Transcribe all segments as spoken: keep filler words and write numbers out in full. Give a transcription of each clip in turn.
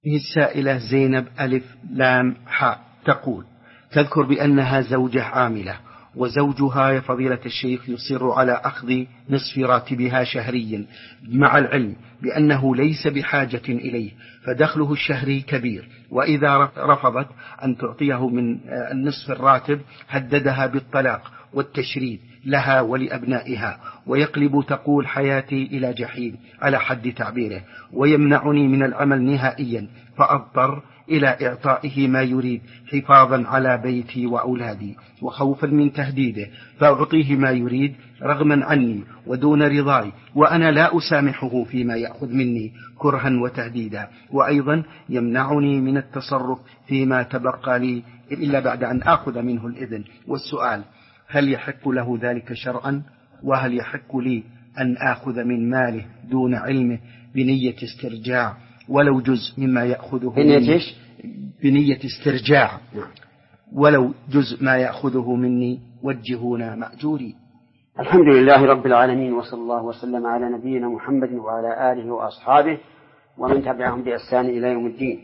هذه السائلة زينب ألف لام حاء تقول: تذكر بأنها زوجة عاملة وزوجها يا فضيلة الشيخ يصر على أخذ نصف راتبها شهريا، مع العلم بأنه ليس بحاجة إليه، فدخله الشهري كبير، وإذا رفضت أن تعطيه من النصف الراتب هددها بالطلاق والتشريد لها ولأبنائها، ويقلب تقول حياتي إلى جحيم على حد تعبيره، ويمنعني من العمل نهائيا، فأضطر إلى إعطائه ما يريد حفاظا على بيتي وأولادي وخوفا من تهديده، فأعطيه ما يريد رغما عني ودون رضاي، وأنا لا أسامحه فيما يأخذ مني كرها وتهديدا، وأيضا يمنعني من التصرف فيما تبقى لي إلا بعد أن أخذ منه الإذن. والسؤال: هل يحق له ذلك شرعا؟ وهل يحق لي أن آخذ من ماله دون علمه بنية استرجاع ولو جزء مما يأخذه بنية, بنية استرجاع ولو جزء ما يأخذه مني؟ وجهونا مأجوري. الحمد لله رب العالمين، وصلى الله وسلم على نبينا محمد وعلى آله وأصحابه ومن تبعهم بإحسان إلى يوم الدين.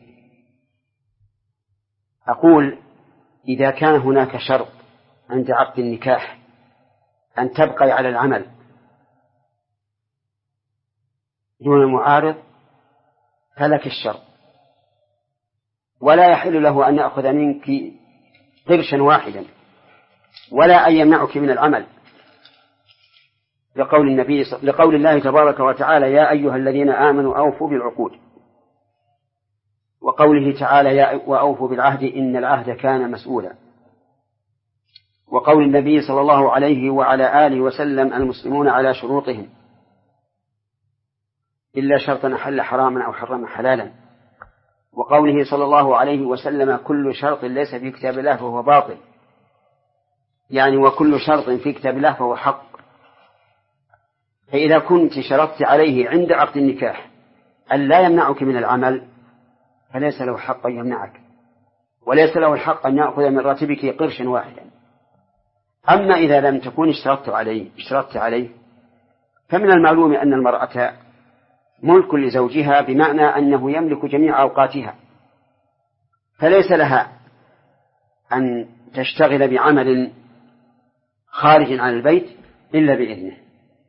أقول: إذا كان هناك شرط عند عقد النكاح أن تبقي على العمل دون معارض فلك الشرط، ولا يحل له أن يأخذ منك قرشا واحدا ولا أن يمنعك من العمل، لقول النبي لقول الله تبارك وتعالى: يا أيها الذين آمنوا أوفوا بالعقود، وقوله تعالى: وأوفوا بالعهد إن العهد كان مسؤولا، وقول النبي صلى الله عليه وعلى آله وسلم: المسلمون على شروطهم إلا شرطا أحل حراما أو حرم حلالا، وقوله صلى الله عليه وسلم: كل شرط ليس في كتاب الله فهو باطل، يعني وكل شرط في كتاب الله فهو حق. فإذا كنت شرطت عليه عند عقد النكاح أن لا يمنعك من العمل فليس له حق أن يمنعك، وليس له الحق أن يأخذ من راتبك قرشا واحدا. أما إذا لم تكن اشترطت عليه, اشترطت عليه فمن المعلوم أن المرأة ملك لزوجها، بمعنى أنه يملك جميع أوقاتها، فليس لها أن تشتغل بعمل خارج عن البيت إلا بإذنه.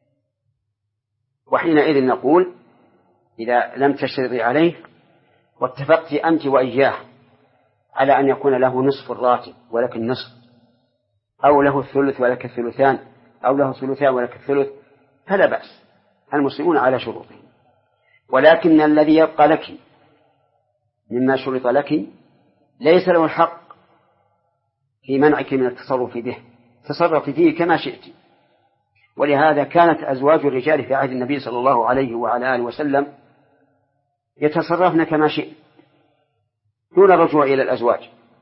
وحينئذ نقول: إذا لم تشترطي عليه واتفقت أنت وإياه على أن يكون له نصف الراتب ولك النصف، أو له الثلث ولك الثلثان، أو له الثلثان ولك الثلث، فلا بأس، المسلمون على شروطهم. ولكن الذي يبقى لك مما شرط لك ليس له الحق في منعك من التصرف به، تصرف فيه كما شئت. ولهذا كانت أزواج الرجال في عهد النبي صلى الله عليه وعلى آله وسلم يتصرفن كما شئت دون الرجوع إلى الأزواج،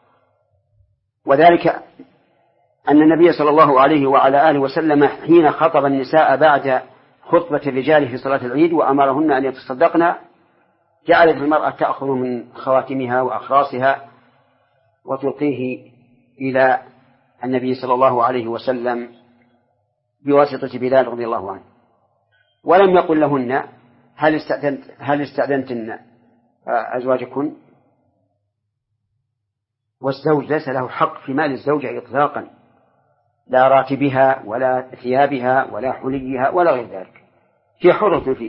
وذلك أن النبي صلى الله عليه وعلى آله وسلم حين خطب النساء بعد خطبة الرجال في صلاة العيد وأمرهن أن يتصدقن، جعلت المرأة تأخذ من خواتمها وأخراصها وتلقيه إلى النبي صلى الله عليه وسلم بواسطة بلال رضي الله عنه، ولم يقل لهن: هل استأذنت هل استأذنتن أزواجكن؟ والزوج ليس له حق في مال الزوجة إطلاقا، لا راتبها ولا ثيابها ولا حليها ولا غير ذلك، في حرة فيه.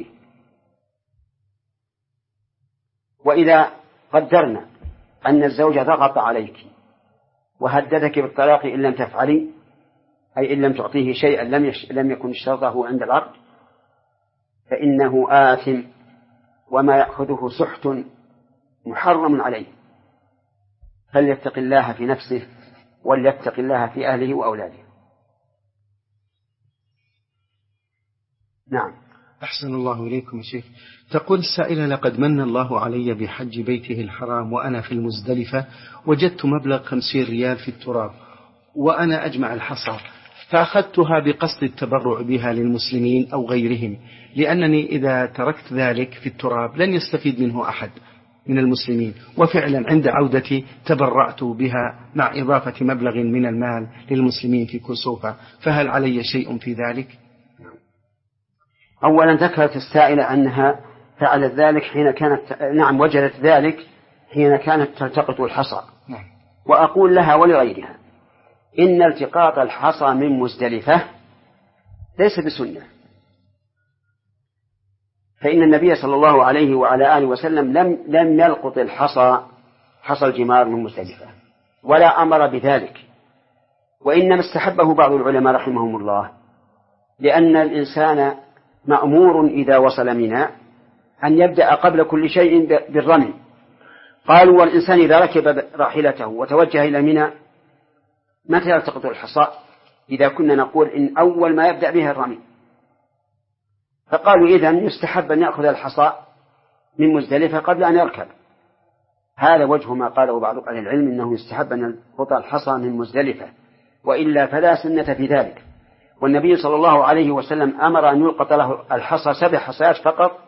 وإذا قدرنا أن الزوج ضغط عليك وهددك بالطلاق إن لم تفعلي، أي إن لم تعطيه شيئا لم, يش... لم يكن اشترطه عند العقد، فإنه آثم، وما يأخذه سحت محرم عليه، فليتق الله في نفسه وليتق الله في أهله وأولاده. نعم. أحسن الله إليكم يا شيخ. تقول السائلة: لقد من الله علي بحج بيته الحرام وأنا في المزدلفة، وجدت مبلغ خمسين ريال في التراب وأنا أجمع الحصى، فأخذتها بقصد التبرع بها للمسلمين أو غيرهم، لأنني إذا تركت ذلك في التراب لن يستفيد منه أحد من المسلمين، وفعلا عند عودتي تبرعت بها مع إضافة مبلغ من المال للمسلمين في كسوفة، فهل علي شيء في ذلك؟ أولا ذكرت السائلة أنها فعلت ذلك حين كانت نعم وجدت ذلك حين كانت تلتقط الحصى. وأقول لها ولغيرها إن التقاط الحصى من مزدلفة ليس بسنة، فإن النبي صلى الله عليه وعلى آله وسلم لم لم يلقط الحصى حصى الجمار من مزدلفة ولا أمر بذلك، وإنما استحبه بعض العلماء رحمهم الله، لأن الإنسان مأمور إذا وصل منى أن يبدأ قبل كل شيء بالرمي. قالوا والإنسان إذا ركب راحلته وتوجه إلى منى متى يلتقط الحصى؟ إذا كنا نقول إن أول ما يبدأ بها الرمي، فقالوا إذن يستحب أن يأخذ الحصى من مزدلفة قبل أن يركب. هذا وجه ما قاله بعض أهل العلم إنه يستحب أن يلقط الحصى من مزدلفة، وإلا فلا سنة في ذلك. والنبي صلى الله عليه وسلم أمر أن يلقط له الحصى سبع حصيات فقط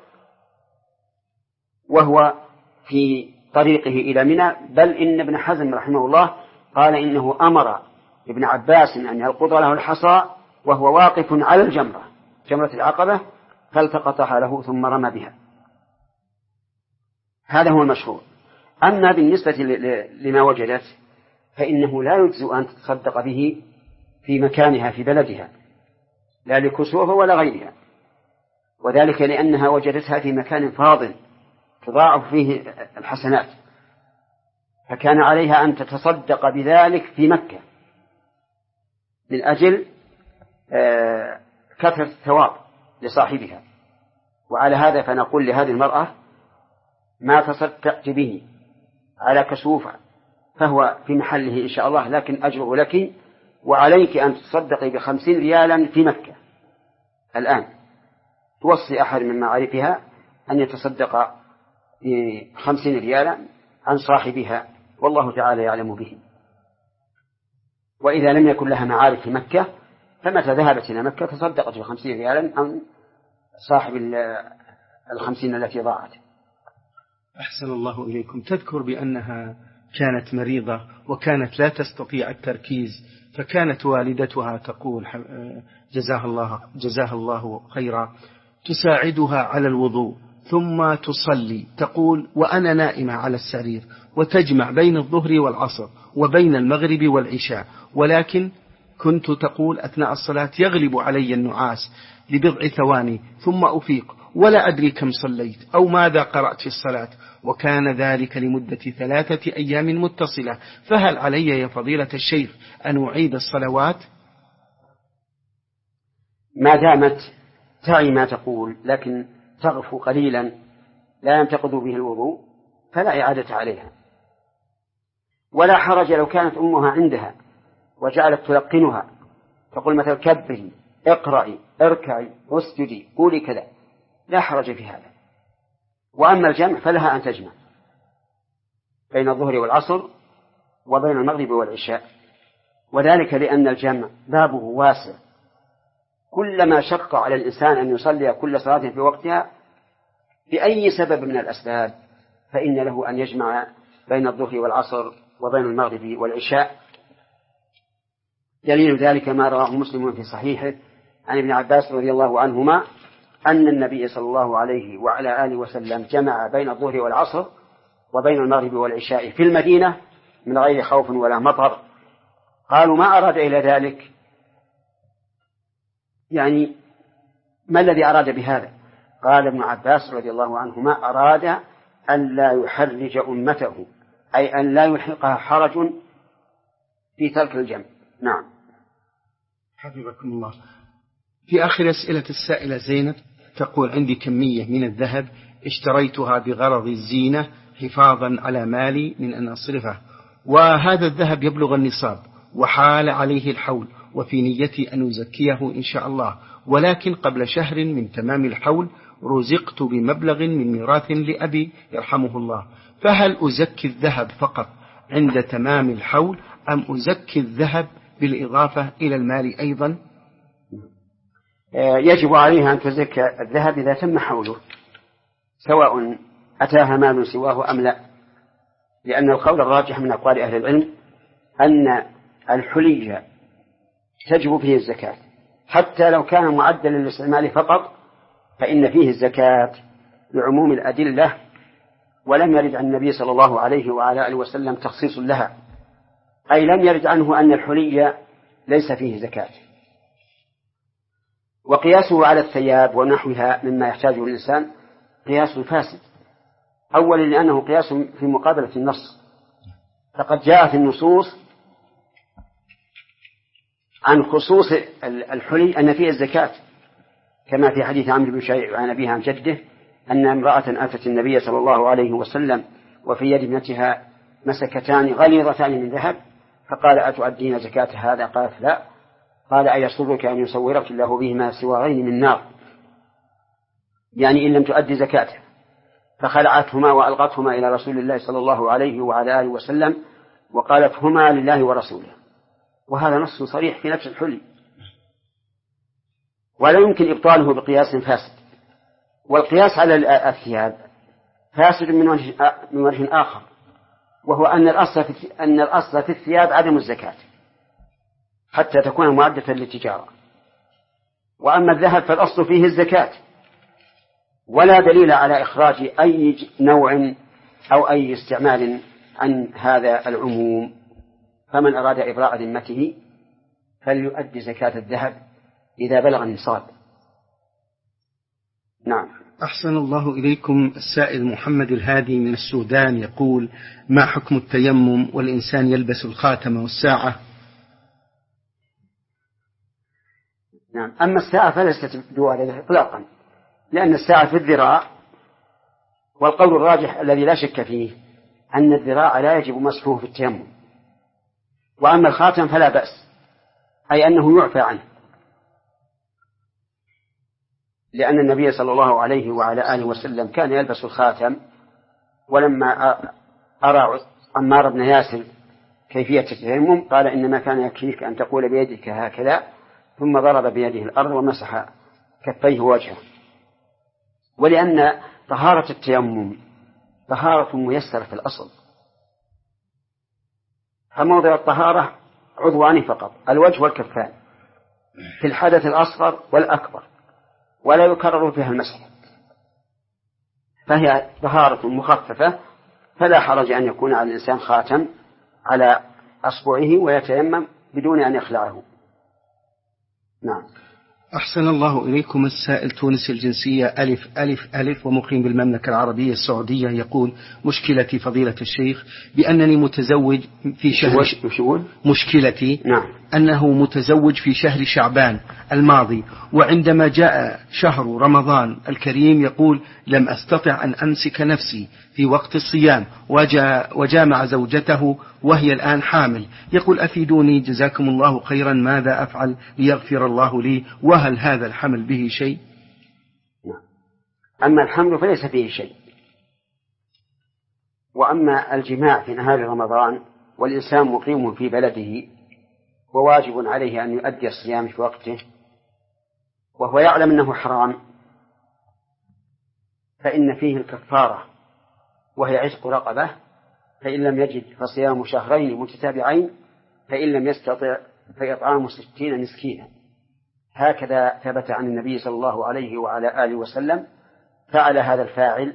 وهو في طريقه إلى منى، بل إن ابن حزم رحمه الله قال إنه أمر ابن عباس أن يلقط له الحصى وهو واقف على الجمرة جمرة العقبة فالتقطها له ثم رمى بها. هذا هو المشهور. أما بالنسبة لما وجدت فإنه لا يجزئ أن تتصدق به في مكانها في بلدها لا لكسوفه ولا غيرها، وذلك لأنها وجدتها في مكان فاضل تضاعف فيه الحسنات، فكان عليها أن تتصدق بذلك في مكة من أجل كثرة الثواب لصاحبها. وعلى هذا فنقول لهذه المرأة ما تصدقت به على كسوفة فهو في محله إن شاء الله، لكن أجره لك، وعليك أن تصدقي بخمسين ريالا في مكة الآن. توصي أحد من معارفها أن يتصدق بخمسين ريالا عن صاحبها والله تعالى يعلم به. وإذا لم يكن لها معارف في مكة فمتى ذهبت إلى مكة تصدقت بخمسين ريالا عن صاحب الخمسين التي ضاعت. أحسن الله إليكم. تذكر بأنها كانت مريضة وكانت لا تستطيع التركيز، فكانت والدتها تقول جزاها الله, جزاها الله خيرا تساعدها على الوضوء ثم تصلي، تقول وأنا نائمة على السرير، وتجمع بين الظهر والعصر وبين المغرب والعشاء، ولكن كنت تقول أثناء الصلاة يغلب علي النعاس لبضع ثواني ثم أفيق ولا أدري كم صليت أو ماذا قرأت في الصلاة، وكان ذلك لمدة ثلاثة أيام متصلة، فهل علي يا فضيلة الشيخ أن أعيد الصلوات؟ ما دامت تعي ما تقول لكن تغفو قليلا لا ينتقض به الوضوء فلا إعادة عليها، ولا حرج لو كانت أمها عندها وجعلت تلقنها تقول مثلا كبري اقرأي اركعي اسجدي قولي كذا، لا حرج في هذا. وأما الجمع فلها أن تجمع بين الظهر والعصر وبين المغرب والعشاء، وذلك لأن الجمع بابه واسع، كلما شق على الإنسان أن يصلي كل صلاة في وقتها بأي سبب من الأسباب فإن له أن يجمع بين الظهر والعصر وبين المغرب والعشاء. دليل ذلك ما رواه مسلم في صحيحه عن ابن عباس رضي الله عنهما أن النبي صلى الله عليه وعلى آله وسلم جمع بين الظهر والعصر وبين المغرب والعشاء في المدينة من غير خوف ولا مطر. قالوا ما أراد إلى ذلك؟ يعني ما الذي أراد بهذا؟ قال ابن عباس رضي الله عنهما أراد أن لا يحرج أمته، أي أن لا يلحقها حرج في ترك الجمع. نعم. حفظكم الله. في آخر أسئلة السائلة زينب تقول عندي كمية من الذهب اشتريتها بغرض الزينة حفاظا على مالي من أن أصرفه، وهذا الذهب يبلغ النصاب وحال عليه الحول، وفي نيتي أن أزكيه إن شاء الله، ولكن قبل شهر من تمام الحول رزقت بمبلغ من ميراث لأبي يرحمه الله، فهل أزكي الذهب فقط عند تمام الحول أم أزكي الذهب بالإضافة إلى المال أيضا؟ يجب عليها أن تزكى الذهب إذا تم حوله سواء أتاها مال سواه أم لا، لأن القول الراجح من أقوال أهل العلم أن الحلي تجب فيه الزكاة حتى لو كان معدلا للاستعمال فقط، فإن فيه الزكاة لعموم الأدلة، ولم يرد عن النبي صلى الله عليه وعلى آله وسلم تخصيص لها، أي لم يرد عنه أن الحلي ليس فيه زكاة. وقياسه على الثياب ونحوها مما يحتاجه الإنسان قياس فاسد، أولا لأنه قياس في مقابلة النص، فقد جاء في النصوص عن خصوص الحلي أن فيه الزكاة، كما في حديث عمرو بن شعيب عن أبيه عن جده أن امرأة أتت النبي صلى الله عليه وسلم وفي يد ابنتها مسكتان غليظتان من ذهب، فقال أتؤدين زكاة هذا؟ قالت لا. قال أيسرك أن يصورك الله بهما سوارين من نار، يعني إن لم تؤدي زكاته، فخلعتهما وألقتهما إلى رسول الله صلى الله عليه وعلى آله وسلم وقالت هما لله ورسوله. وهذا نص صريح في نفس الحلي، ولا يمكن إبطاله بقياس فاسد. والقياس على الثياب فاسد من وجه من وجه آخر، وهو أن الأصل في أن الأصل في الثياب عدم الزكاة حتى تكون معدة للتجارة، وأما الذهب فالأصل فيه الزكاة، ولا دليل على إخراج أي نوع أو أي استعمال عن هذا العموم. فمن أراد إبراء ذمته فليؤدي زكاة الذهب إذا بلغ النصاب. نعم. أحسن الله إليكم. السائل محمد الهادي من السودان يقول: ما حكم التيمم والإنسان يلبس الخاتم والساعة؟ نعم. أما الساعة فليست بدوالة إطلاقا، لأن الساعة في الذراع، والقول الراجح الذي لا شك فيه أن الذراع لا يجب مسحه في التيمم. وأما الخاتم فلا بأس، أي أنه يعفى عنه، لأن النبي صلى الله عليه وعلى آله وسلم كان يلبس الخاتم، ولما أرى عمار بن ياسر كيفية التيمم قال إنما كان يكفيك أن تقول بيدك هكذا، ثم ضرب بيده الأرض ومسح كفيه وجهه. ولأن طهارة التيمم طهارة ميسرة في الأصل، فموضع الطهارة عضوان فقط، الوجه والكفان، في الحدث الأصغر والأكبر، ولا يكرر فيها المسح، فهي طهارة مخففة، فلا حرج أن يكون على الإنسان خاتم على أصبعه ويتيمم بدون أن يخلعه. نعم. أحسن الله إليكم. السائل تونسي الجنسية ألف ألف ألف ومقيم بالمملكة العربية السعودية يقول: مشكلتي فضيلة الشيخ بأنني متزوج في شهر مشكلتي نعم. أنه متزوج في شهر شعبان الماضي، وعندما جاء شهر رمضان الكريم يقول: لم أستطع أن أمسك نفسي في وقت الصيام، وجاء وجامع زوجته وهي الآن حامل. يقول: أفيدوني جزاكم الله خيرا، ماذا أفعل ليغفر الله لي؟ وهل هذا الحمل به شيء؟ أما الحمل فليس فيه شيء، وأما الجماع في نهار رمضان والإنسان مقيم في بلده وواجب عليه أن يؤدي الصيام في وقته وهو يعلم أنه حرام، فإن فيه الكفارة وهي عتق رقبة، فإن لم يجد فصيام شهرين متتابعين، فإن لم يستطع فإطعام ستين مسكينا. هكذا ثبت عن النبي صلى الله عليه وعلى آله وسلم. فعل هذا الفاعل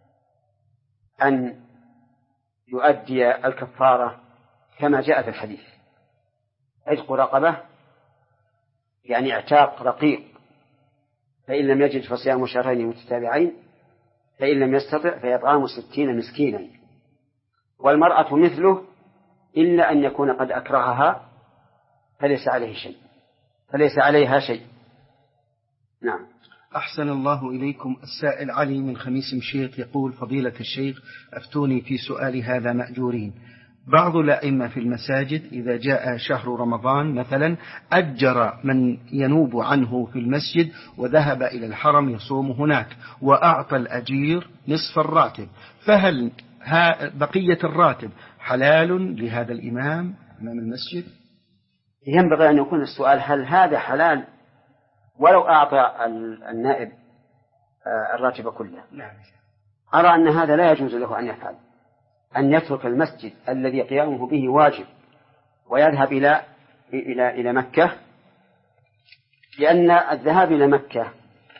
أن يؤدي الكفارة كما جاء في الحديث: عتق رقبة يعني اعتاق رقيق، فإن لم يجد فصيام شهرين متتابعين، فإن لم يستطع فيطعام ستين مسكينا. والمرأة مثله إلا أن يكون قد أكرهها فليس عليه شيء، فليس عليها شيء. نعم. أحسن الله إليكم. السائل علي من خميس مشيط يقول: فضيلة الشيخ أفتوني في سؤال هذا مأجورين. بعض الأئمة في المساجد إذا جاء شهر رمضان مثلا أجر من ينوب عنه في المسجد وذهب إلى الحرم يصوم هناك، وأعطى الأجير نصف الراتب، فهل بقية الراتب حلال لهذا الإمام إمام المسجد؟ ينبغي أن يكون السؤال: هل هذا حلال ولو أعطى النائب الراتب كله؟ لا. أرى أن هذا لا يجوز له أن يفعل، أن يترك المسجد الذي قيامه به واجب ويذهب إلى إلى إلى مكة، لأن الذهاب إلى مكة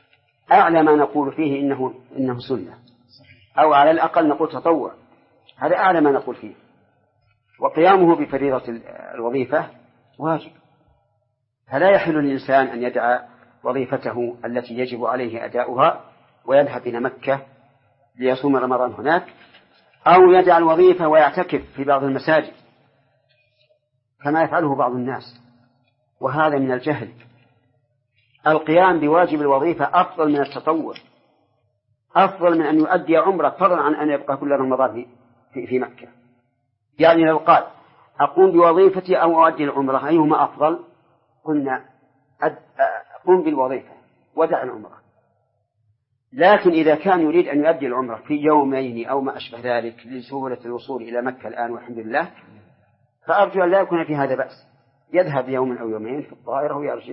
أعلى ما نقول فيه إنه, إنه سنة، أو على الأقل نقول تطوع، هذا أعلى ما نقول فيه. وقيامه بفريضة الوظيفة واجب، فلا يحل للإنسان أن يدع وظيفته التي يجب عليه أداؤها ويذهب إلى مكة ليصوم رمضان هناك، أو يدع الوظيفة ويعتكف في بعض المساجد كما يفعله بعض الناس، وهذا من الجهل. القيام بواجب الوظيفة أفضل من التطوع، أفضل من أن يؤدي عمره فضلا عن أن يبقى كل رمضان في, في مكة. يعني لو قال أقوم بوظيفتي أو أؤدي العمرة أيهما أفضل؟ قلنا أقوم بالوظيفة ودع العمرة. لكن إذا كان يريد أن يؤدي العمرة في يومين أو ما أشبه ذلك لسهولة الوصول إلى مكة الآن والحمد لله، فأرجو أن لا يكون في هذا بأس، يذهب يوما أو يومين في الطائرة ويرجع.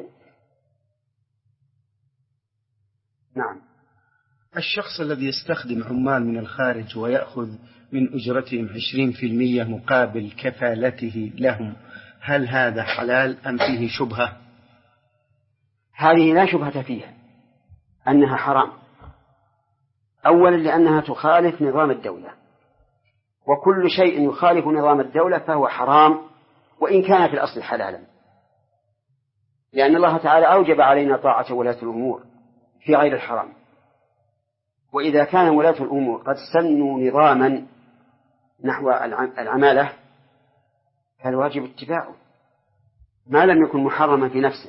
نعم. الشخص الذي يستخدم عمال من الخارج ويأخذ من أجرتهم عشرين في المئة مقابل كفالته لهم، هل هذا حلال أم فيه شبهة؟ هذه لا شبهة فيها أنها حرام، أولا لأنها تخالف نظام الدولة، وكل شيء يخالف نظام الدولة فهو حرام وإن كان في الأصل حلالا، لأن الله تعالى أوجب علينا طاعة ولاة الأمور في غير الحرام. وإذا كان ولاة الأمور قد سنوا نظاما نحو العمالة فالواجب اتباعه ما لم يكن محرما في نفسه،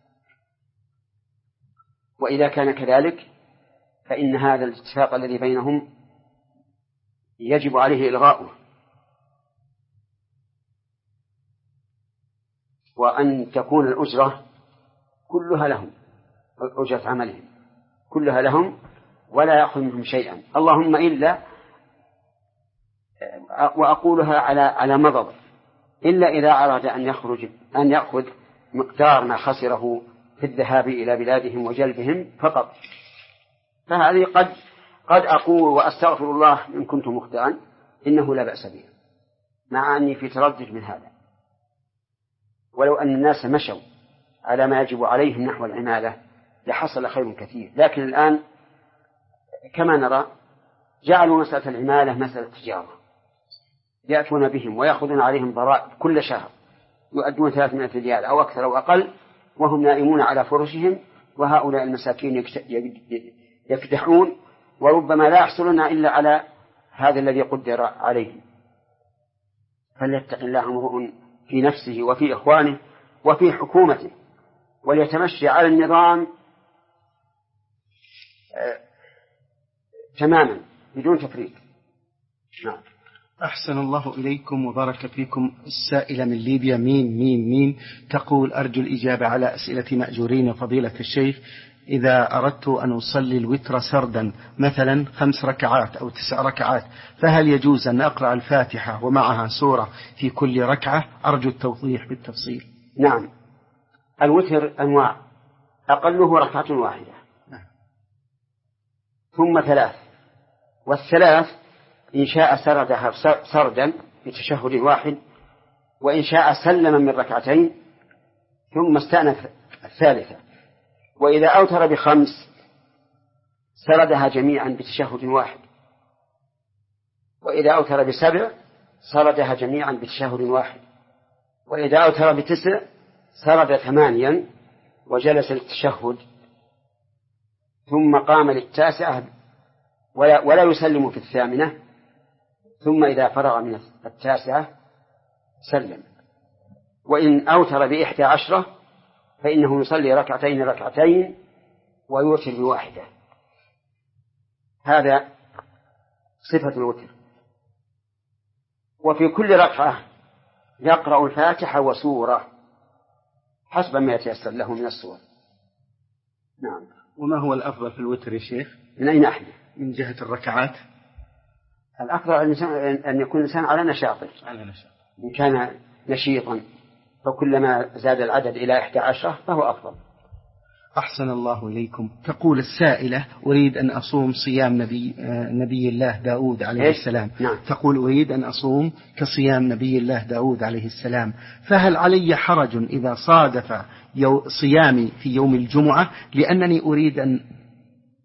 وإذا كان كذلك فإن هذا الاتفاق الذي بينهم يجب عليه إلغاؤه، وأن تكون الأجرة كلها لهم، أجرة عملهم كلها لهم ولا يأخذ منهم شيئا، اللهم إلا، وأقولها على على مضض، إلا إذا أراد أن يخرج أن يأخذ مقدار ما خسره في الذهاب إلى بلادهم وجلبهم فقط، فهذه قد قد أقول وأستغفر الله إن كنت مخطئا إنه لا بأس به، مع أني في تردد من هذا. ولو أن الناس مشوا على ما يجب عليهم نحو العمالة لحصل خير كثير، لكن الآن كما نرى جعلوا مسألة العمالة مسألة تجارة، يأتون بهم ويأخذون عليهم ضرائب كل شهر يؤدون ثلاثمائة ريال أو أكثر أو أقل وهم نائمون على فرشهم، وهؤلاء المساكين يكدحون وربما لا يحصلون إلا على هذا الذي قدر عليهم. فليتق الله امرؤ في نفسه وفي إخوانه وفي حكومته، وليتمشي على النظام تماما بدون تفريط. نعم. أحسن الله إليكم وبارك فيكم. السائلة من ليبيا ميم ميم ميم تقول: أرجو الإجابة على أسئلة مأجورين فضيلة الشيخ. إذا أردت أن أصلي الوتر سردا مثلا خمس ركعات أو تسع ركعات، فهل يجوز أن أقرأ الفاتحة ومعها سورة في كل ركعة؟ أرجو التوضيح بالتفصيل. نعم. الوتر أنواع، أقله ركعة واحدة نعم. ثم ثلاث، والثلاث إن شاء سردها سردا بتشهد واحد، وإن شاء سلم من ركعتين ثم استأنف الثالثة، وإذا أوتر بخمس سردها جميعا بتشهد واحد، وإذا أوتر بسبع سردها جميعا بتشهد واحد، وإذا أوتر بتسع سرد ثمانيا وجلس للتشهد ثم قام للتاسعة ولا, ولا يسلم في الثامنة، ثم إذا فرغ من التاسعة سلم. وإن أوتر بإحدى عشرة فإنه يصلي ركعتين ركعتين ويوتر بواحدة. هذا صفة الوتر. وفي كل ركعة يقرأ الفاتحة وسورة حسب ما يتيسر له من السور. نعم. وما هو الأفضل في الوتر يا شيخ؟ من أين أحد؟ من جهة الركعات. الأفضل أن يكون الإنسان على نشاطه، على نشاط. إن كان نشيطا فكلما زاد العدد إلى إحدى عشرة فهو أفضل. أحسن الله إليكم. تقول السائلة: أريد أن أصوم صيام نبي, نبي الله داود عليه إيه؟ السلام. نعم. تقول أريد أن أصوم كصيام نبي الله داود عليه السلام، فهل علي حرج إذا صادف صيامي في يوم الجمعة؟ لأنني أريد أن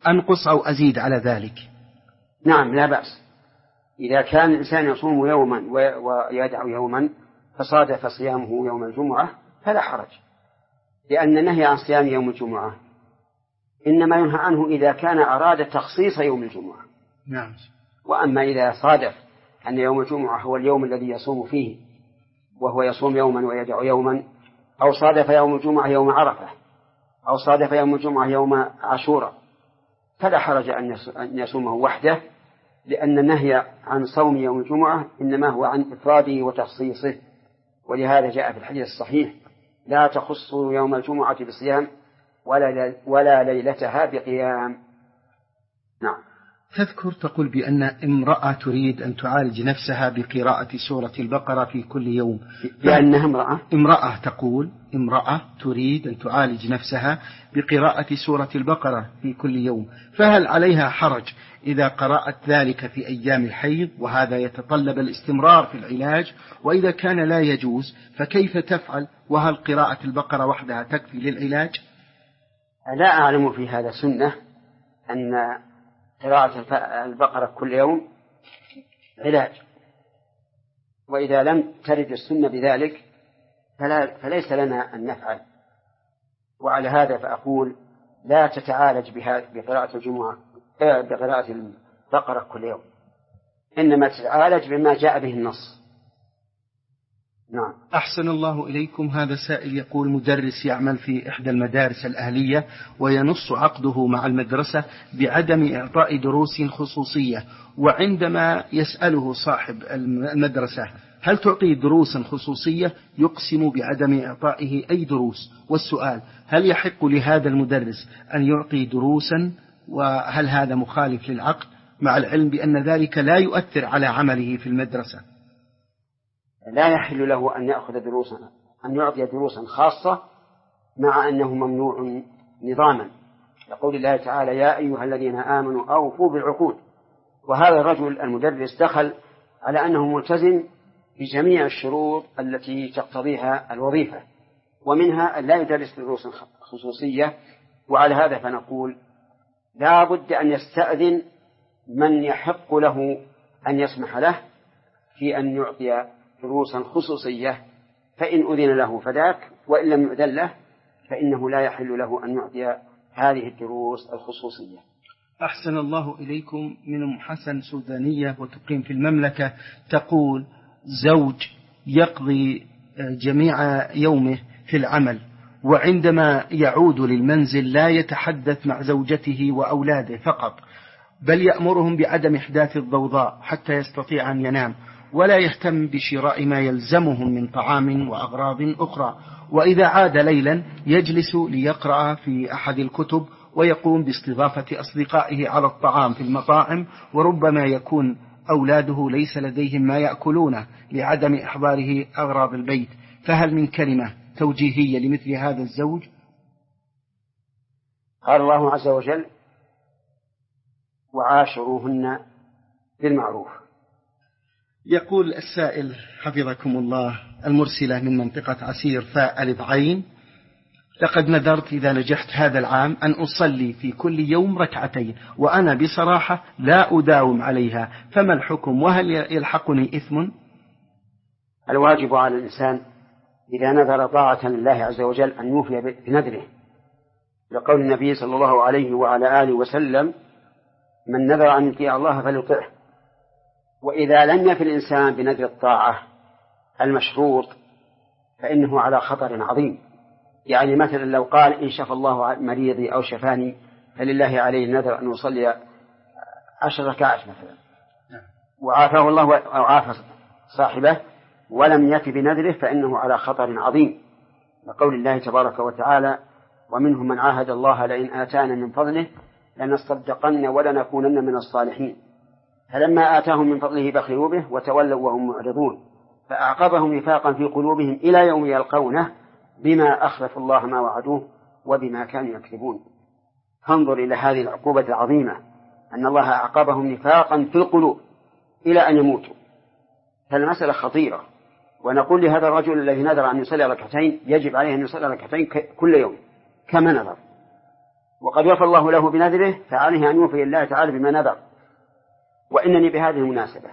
أنقص أو أزيد على ذلك؟ نعم لا بأس. إذا كان الإنسان يصوم يوما ويدع يوما فصادف صيامه يوم الجمعة فلا حرج، لأن النهي عن صيام يوم الجمعة إنما ينهى عنه إذا كان أراد تخصيص يوم الجمعة. نعم. وأما إذا صادف أن يوم الجمعة هو اليوم الذي يصوم فيه وهو يصوم يوما ويدع يوما، أو صادف يوم الجمعة يوم عرفة، أو صادف يوم الجمعة يوم عاشوراء، فلا حرج أن يصومه وحده، لأن النهي عن صوم يوم الجمعة إنما هو عن إفراده وتخصيصه. ولهذا جاء في الحديث الصحيح: لا تخصوا يوم الجمعة بصيام ولا ولا ليلتها بقيام. نعم. تذكر تقول بأن امرأة تريد أن تعالج نفسها بقراءة سورة البقرة في كل يوم. بأنها امرأة امرأة تقول امرأة تريد أن تعالج نفسها بقراءة سورة البقرة في كل يوم، فهل عليها حرج إذا قرأت ذلك في أيام الحيض وهذا يتطلب الاستمرار في العلاج؟ وإذا كان لا يجوز فكيف تفعل؟ وهل قراءة البقرة وحدها تكفي للعلاج؟ لا أعلم في هذا سنة أن قراءة البقرة كل يوم علاج، وإذا لم ترد السنة بذلك فلا فليس لنا أن نفعل. وعلى هذا فأقول لا تتعالج بقراءة الجمعة بقراءة البقرة كل يوم، إنما تتعالج بما جاء به النص. نعم. أحسن الله إليكم. هذا سائل يقول: مدرس يعمل في إحدى المدارس الأهلية وينص عقده مع المدرسة بعدم إعطاء دروس خصوصية، وعندما يسأله صاحب المدرسة هل تعطي دروسا خصوصية يقسم بعدم إعطائه أي دروس. والسؤال: هل يحق لهذا المدرس أن يعطي دروسا؟ وهل هذا مخالف للعقد مع العلم بأن ذلك لا يؤثر على عمله في المدرسة؟ لا يحل له أن يأخذ دروسا أن يعطي دروسا خاصة مع أنه ممنوع نظاما، يقول الله تعالى: يا أيها الذين آمنوا أوفوا بالعقود. وهذا الرجل المدرس دخل على أنه ملتزم بجميع الشروط التي تقتضيها الوظيفة، ومنها أن لا يدرس دروسا خصوصية. وعلى هذا فنقول لا بد أن يستأذن من يحق له أن يسمح له في أن يعطي دروسا خصوصية، فإن أذن له فذاك، وإن لم يؤذن له فإنه لا يحل له أن يعطي هذه الدروس الخصوصية. أحسن الله إليكم. من أم حسن سودانية وتقيم في المملكة تقول: زوج يقضي جميع يومه في العمل، وعندما يعود للمنزل لا يتحدث مع زوجته وأولاده فقط، بل يأمرهم بعدم إحداث الضوضاء حتى يستطيع أن ينام، ولا يهتم بشراء ما يلزمهم من طعام وأغراض أخرى. وإذا عاد ليلا يجلس ليقرأ في أحد الكتب ويقوم باستضافة أصدقائه على الطعام في المطاعم، وربما يكون أولاده ليس لديهم ما يأكلونه لعدم إحضاره أغراض البيت. فهل من كلمة توجيهية لمثل هذا الزوج؟ قال الله عز وجل: وعاشروهن بالمعروف. يقول السائل حفظكم الله المرسلة من منطقة عسير فاء ألف عين: لقد نذرت إذا نجحت هذا العام أن أصلي في كل يوم ركعتين، وأنا بصراحة لا أداوم عليها، فما الحكم؟ وهل يلحقني إثم؟ الواجب على الإنسان إذا نذر طاعة لله عز وجل أن يوفي بنذره، لقول النبي صلى الله عليه وعلى آله وسلم: من نذر أن يطيع الله فليطعه. وإذا لم يفي الإنسان بنذر الطاعة المشروط فإنه على خطر عظيم. يعني مثلا لو قال: إن شفى الله مريضي أو شفاني فلله عليه نذر أن يصلي عشر ركعات مثلا، وعافاه الله أو عافى صاحبه ولم يفي بنذره فإنه على خطر عظيم، لقول الله تبارك وتعالى: ومنهم من عاهد الله لئن آتانا من فضله لنصدقن ولنكونن من الصالحين، فلما آتاهم من فضله بخلوا به وتولوا وهم معرضون، فأعقبهم نفاقا في قلوبهم إلى يوم يلقونه بما أخلفوا الله ما وعدوه وبما كانوا يكذبون. فانظر إلى هذه العقوبة العظيمة، أن الله أعقبهم نفاقا في القلوب إلى أن يموتوا. فالمسألة خطيرة. ونقول لهذا الرجل الذي نذر أن يصلي ركعتين يجب عليه أن يصلي ركعتين كل يوم كما نذر، وقد وفى الله له بنذره فعليه أن يوفي الله تعالى بما نذر. وإنني بهذه المناسبة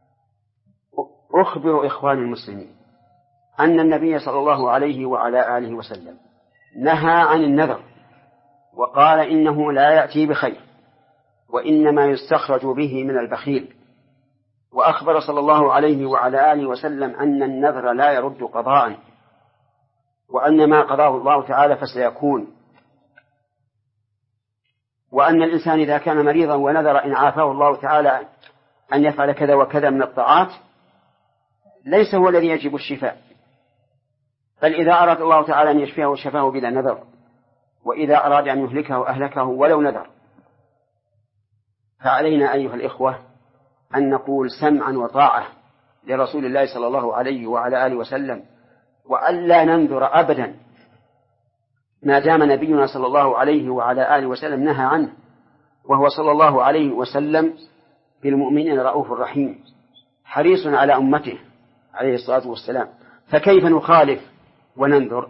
أخبر إخواني المسلمين أن النبي صلى الله عليه وعلى آله وسلم نهى عن النذر وقال إنه لا يأتي بخير وإنما يستخرج به من البخيل. وأخبر صلى الله عليه وعلى آله وسلم أن النذر لا يرد قضاء وأن ما قضاه الله تعالى فسيكون، وأن الإنسان إذا كان مريضا ونذر إن عافاه الله تعالى أن يفعل كذا وكذا من الطاعات ليس هو الذي يجب الشفاء، بل إذا أراد الله تعالى أن يشفيه شفاه بلا نذر، وإذا أراد أن يهلكه أهلكه ولو نذر. فعلينا أيها الإخوة أن نقول سمعا وطاعة لرسول الله صلى الله عليه وعلى آله وسلم، وألا ننذر أبدا ما دام نبينا صلى الله عليه وعلى آله وسلم نهى عنه، وهو صلى الله عليه وسلم بالمؤمنين رؤوف رحيم حريص على أمته عليه الصلاة والسلام، فكيف نخالف وننذر؟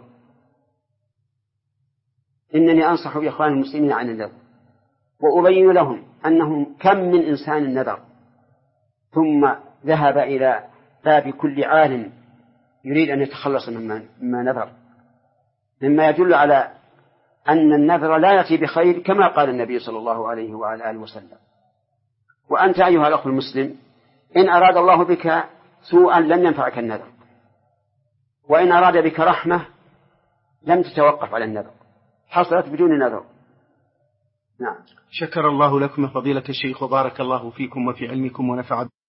إنني أنصح بإخوان المسلمين عن النذر وأبين لهم أنه كم من إنسان نذر ثم ذهب إلى باب كل عالم يريد أن يتخلص مما نذر، مما يدل على أن النذر لا يأتي بخير كما قال النبي صلى الله عليه وعلى آله وسلم. وأنت أيها الأخ المسلم إن أراد الله بك سوءا لن ينفعك النذر، وإن أراد بك رحمة لم تتوقف على النذر، حصلت بدون نذر. نعم. شكر الله لكم فضيلة الشيخ وبارك الله فيكم وفي علمكم ونفع